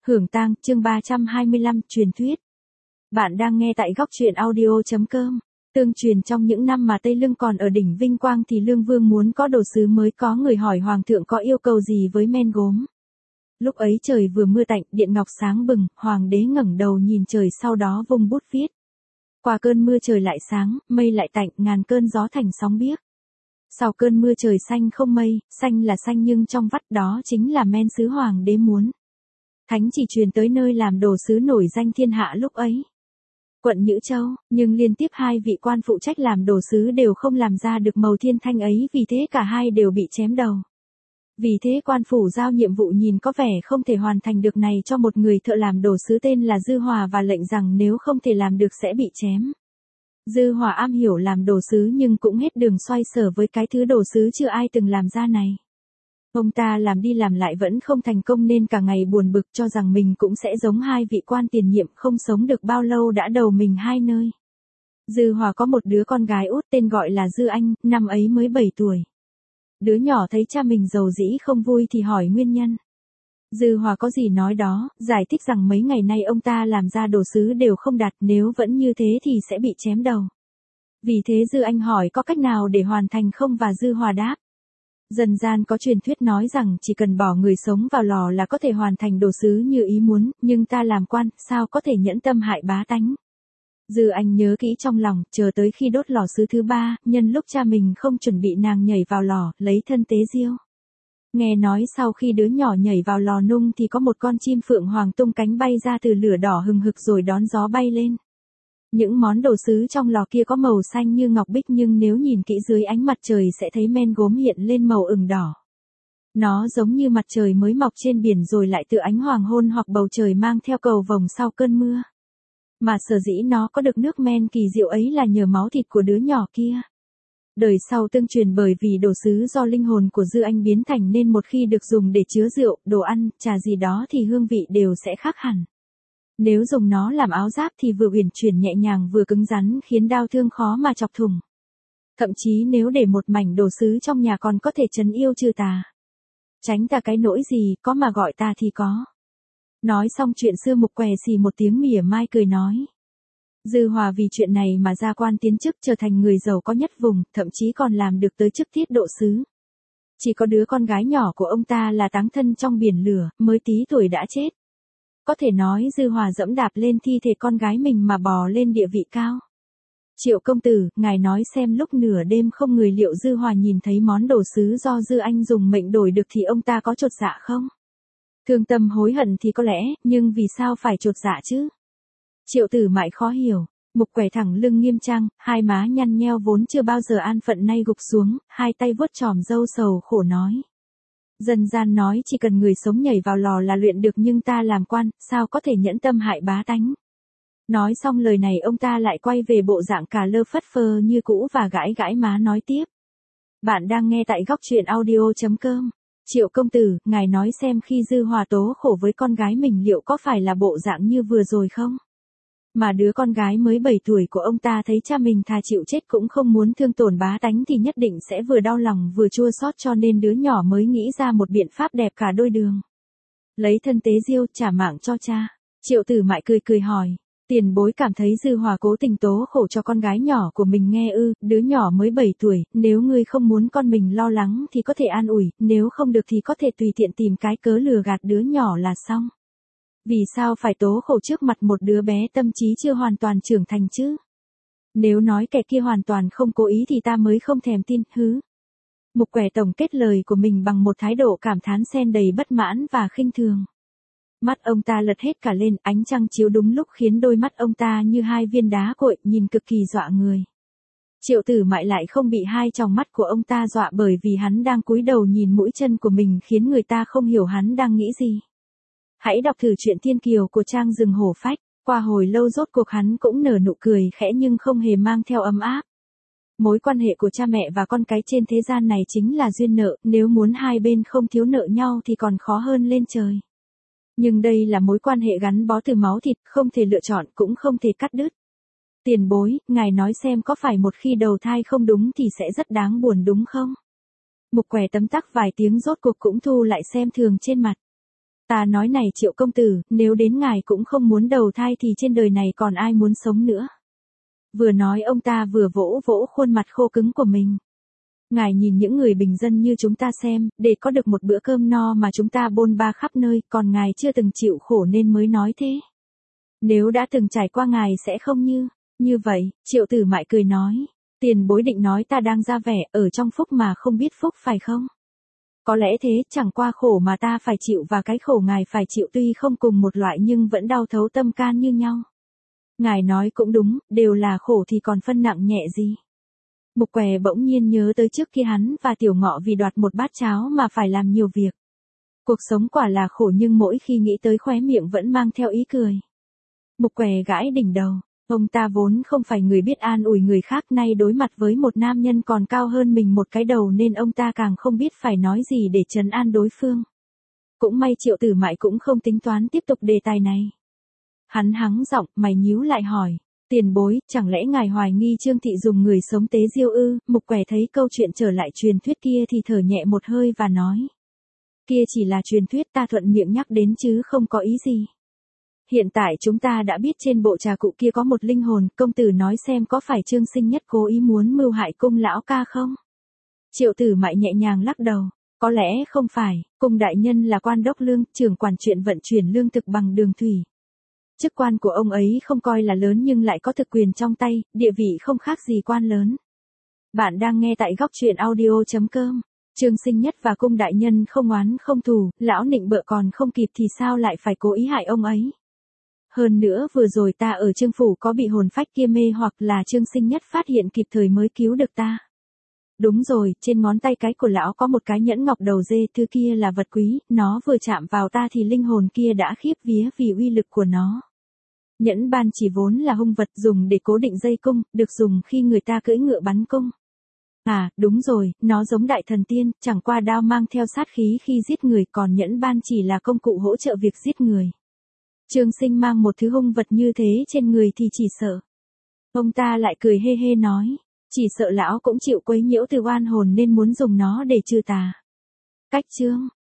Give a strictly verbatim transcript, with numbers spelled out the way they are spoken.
Hưởng tang, chương ba trăm hai mươi lăm, truyền thuyết. Bạn đang nghe tại góc truyện audio.com. Tương truyền trong những năm mà Tây Lương còn ở đỉnh vinh quang thì Lương Vương muốn có đồ sứ mới, có người hỏi Hoàng thượng có yêu cầu gì với men gốm. Lúc ấy trời vừa mưa tạnh, điện ngọc sáng bừng, Hoàng đế ngẩng đầu nhìn trời, sau đó vung bút viết. Qua cơn mưa trời lại sáng, mây lại tạnh, ngàn cơn gió thành sóng biếc. Sau cơn mưa trời xanh không mây, xanh là xanh nhưng trong vắt, đó chính là men sứ Hoàng đế muốn. Thánh chỉ truyền tới nơi làm đồ sứ nổi danh thiên hạ lúc ấy. Quận Nhữ Châu, nhưng liên tiếp hai vị quan phụ trách làm đồ sứ đều không làm ra được màu thiên thanh ấy, vì thế cả hai đều bị chém đầu. Vì thế quan phủ giao nhiệm vụ nhìn có vẻ không thể hoàn thành được này cho một người thợ làm đồ sứ tên là Dư Hòa, và lệnh rằng nếu không thể làm được sẽ bị chém. Dư Hòa am hiểu làm đồ sứ nhưng cũng hết đường xoay sở với cái thứ đồ sứ chưa ai từng làm ra này. Ông ta làm đi làm lại vẫn không thành công nên cả ngày buồn bực, cho rằng mình cũng sẽ giống hai vị quan tiền nhiệm, không sống được bao lâu đã đầu mình hai nơi. Dư Hòa có một đứa con gái út tên gọi là Dư Anh, năm ấy mới bảy tuổi. Đứa nhỏ thấy cha mình giàu dĩ không vui thì hỏi nguyên nhân. Dư Hòa có gì nói đó, giải thích rằng mấy ngày nay ông ta làm ra đồ sứ đều không đạt, nếu vẫn như thế thì sẽ bị chém đầu. Vì thế Dư Anh hỏi có cách nào để hoàn thành không, và Dư Hòa đáp. Dần gian có truyền thuyết nói rằng chỉ cần bỏ người sống vào lò là có thể hoàn thành đồ sứ như ý muốn, nhưng ta làm quan, sao có thể nhẫn tâm hại bá tánh. Dư Anh nhớ kỹ trong lòng, chờ tới khi đốt lò sứ thứ ba, nhân lúc cha mình không chuẩn bị, nàng nhảy vào lò, lấy thân tế diêu. Nghe nói sau khi đứa nhỏ nhảy vào lò nung thì có một con chim phượng hoàng tung cánh bay ra từ lửa đỏ hừng hực rồi đón gió bay lên. Những món đồ sứ trong lò kia có màu xanh như ngọc bích, nhưng nếu nhìn kỹ dưới ánh mặt trời sẽ thấy men gốm hiện lên màu ửng đỏ. Nó giống như mặt trời mới mọc trên biển rồi lại từ ánh hoàng hôn hoặc bầu trời mang theo cầu vồng sau cơn mưa. Mà sở dĩ nó có được nước men kỳ diệu ấy là nhờ máu thịt của đứa nhỏ kia. Đời sau tương truyền bởi vì đồ sứ do linh hồn của Dư Anh biến thành nên một khi được dùng để chứa rượu, đồ ăn, trà gì đó thì hương vị đều sẽ khác hẳn. Nếu dùng nó làm áo giáp thì vừa uyển chuyển nhẹ nhàng vừa cứng rắn, khiến đao thương khó mà chọc thủng. Thậm chí nếu để một mảnh đồ sứ trong nhà còn có thể trấn yêu trừ tà. Tránh tà cái nỗi gì, có mà gọi ta thì có. Nói xong chuyện xưa, Mục què xì một tiếng mỉa mai cười nói. Dư Hòa vì chuyện này mà ra quan tiến chức, trở thành người giàu có nhất vùng, thậm chí còn làm được tới chức tiết độ sứ. Chỉ có đứa con gái nhỏ của ông ta là táng thân trong biển lửa, mới tí tuổi đã chết. Có thể nói Dư Hòa dẫm đạp lên thi thể con gái mình mà bò lên địa vị cao. Triệu công tử, ngài nói xem lúc nửa đêm không người, liệu Dư Hòa nhìn thấy món đồ sứ do Dư Anh dùng mệnh đổi được thì ông ta có chột dạ không? Thương tâm hối hận thì có lẽ, nhưng vì sao phải chột dạ chứ? Triệu Tử Mại khó hiểu. Mục què thẳng lưng nghiêm trang, hai má nhăn nheo vốn chưa bao giờ an phận nay gục xuống, hai tay vuốt chòm râu sầu khổ nói. Dân gian nói chỉ cần người sống nhảy vào lò là luyện được, nhưng ta làm quan, sao có thể nhẫn tâm hại bá tánh. Nói xong lời này ông ta lại quay về bộ dạng cả lơ phất phơ như cũ và gãi gãi má nói tiếp. Bạn đang nghe tại góc truyện audio.com. Triệu công tử, ngài nói xem khi Dư Hòa tố khổ với con gái mình liệu có phải là bộ dạng như vừa rồi không? Mà đứa con gái mới bảy tuổi của ông ta thấy cha mình thà chịu chết cũng không muốn thương tổn bá tánh thì nhất định sẽ vừa đau lòng vừa chua xót, cho nên đứa nhỏ mới nghĩ ra một biện pháp đẹp cả đôi đường. Lấy thân tế diêu, trả mạng cho cha. Triệu Tử Mại cười cười hỏi. Tiền bối cảm thấy Dư Hòa cố tình tố khổ cho con gái nhỏ của mình nghe ư? Đứa nhỏ mới bảy tuổi, nếu ngươi không muốn con mình lo lắng thì có thể an ủi, nếu không được thì có thể tùy tiện tìm cái cớ lừa gạt đứa nhỏ là xong. Vì sao phải tố khổ trước mặt một đứa bé tâm trí chưa hoàn toàn trưởng thành chứ? Nếu nói kẻ kia hoàn toàn không cố ý thì ta mới không thèm tin, hứ. Mục què tổng kết lời của mình bằng một thái độ cảm thán xen đầy bất mãn và khinh thường. Mắt ông ta lật hết cả lên, ánh trăng chiếu đúng lúc khiến đôi mắt ông ta như hai viên đá cội, nhìn cực kỳ dọa người. Triệu Tử Mại lại không bị hai tròng mắt của ông ta dọa, bởi vì hắn đang cúi đầu nhìn mũi chân của mình khiến người ta không hiểu hắn đang nghĩ gì. Hãy đọc thử truyện Thiên Kiều của Trang Rừng Hổ Phách, qua hồi lâu rốt cuộc hắn cũng nở nụ cười khẽ nhưng không hề mang theo ấm áp. Mối quan hệ của cha mẹ và con cái trên thế gian này chính là duyên nợ, nếu muốn hai bên không thiếu nợ nhau thì còn khó hơn lên trời. Nhưng đây là mối quan hệ gắn bó từ máu thịt, không thể lựa chọn cũng không thể cắt đứt. Tiền bối, ngài nói xem có phải một khi đầu thai không đúng thì sẽ rất đáng buồn đúng không? Mục què tấm tắc vài tiếng rốt cuộc cũng thu lại xem thường trên mặt. Ta nói này Triệu công tử, nếu đến ngài cũng không muốn đầu thai thì trên đời này còn ai muốn sống nữa. Vừa nói ông ta vừa vỗ vỗ khuôn mặt khô cứng của mình. Ngài nhìn những người bình dân như chúng ta xem, để có được một bữa cơm no mà chúng ta bôn ba khắp nơi, còn ngài chưa từng chịu khổ nên mới nói thế. Nếu đã từng trải qua ngài sẽ không như, như vậy, Triệu Tử Mại cười nói. Tiền bối định nói ta đang ra vẻ, ở trong phúc mà không biết phúc phải không? Có lẽ thế, chẳng qua khổ mà ta phải chịu và cái khổ ngài phải chịu tuy không cùng một loại nhưng vẫn đau thấu tâm can như nhau. Ngài nói cũng đúng, đều là khổ thì còn phân nặng nhẹ gì. Mục Què bỗng nhiên nhớ tới trước kia hắn và Tiểu Ngọ vì đoạt một bát cháo mà phải làm nhiều việc. Cuộc sống quả là khổ nhưng mỗi khi nghĩ tới khóe miệng vẫn mang theo ý cười. Mục Què gãi đỉnh đầu, ông ta vốn không phải người biết an ủi người khác, nay đối mặt với một nam nhân còn cao hơn mình một cái đầu nên ông ta càng không biết phải nói gì để trấn an đối phương. Cũng may Triệu Tử Mại cũng không tính toán tiếp tục đề tài này. Hắn hắng giọng, mày nhíu lại hỏi. Tiền bối, chẳng lẽ ngài hoài nghi Trương Thị dùng người sống tế diêu ư? Mục Què thấy câu chuyện trở lại truyền thuyết kia thì thở nhẹ một hơi và nói. Kia chỉ là truyền thuyết, ta thuận miệng nhắc đến chứ không có ý gì. Hiện tại chúng ta đã biết trên bộ trà cụ kia có một linh hồn, công tử nói xem có phải Trương Sinh Nhất cố ý muốn mưu hại cung lão ca không? Triệu Tử Mại nhẹ nhàng lắc đầu. Có lẽ không phải, cung đại nhân là quan đốc lương, trưởng quản chuyện vận chuyển lương thực bằng đường thủy. Chức quan của ông ấy không coi là lớn nhưng lại có thực quyền trong tay, địa vị không khác gì quan lớn. Bạn đang nghe tại góc truyện audio chấm com. Trương Sinh Nhất và cung đại nhân không oán không thù, lão nịnh bợ còn không kịp thì sao lại phải cố ý hại ông ấy. Hơn nữa vừa rồi ta ở Trương phủ có bị hồn phách kia mê hoặc là Trương Sinh Nhất phát hiện kịp thời mới cứu được ta. Đúng rồi, trên ngón tay cái của lão có một cái nhẫn ngọc đầu dê, thứ kia là vật quý, nó vừa chạm vào ta thì linh hồn kia đã khiếp vía vì uy lực của nó. Nhẫn ban chỉ vốn là hung vật dùng để cố định dây cung, được dùng khi người ta cưỡi ngựa bắn cung. À, đúng rồi, nó giống đại thần tiên, chẳng qua đao mang theo sát khí khi giết người, còn nhẫn ban chỉ là công cụ hỗ trợ việc giết người. Trương Sinh mang một thứ hung vật như thế trên người thì chỉ sợ. Ông ta lại cười hê hê nói, chỉ sợ lão cũng chịu quấy nhiễu từ oan hồn nên muốn dùng nó để trừ tà. Cách chương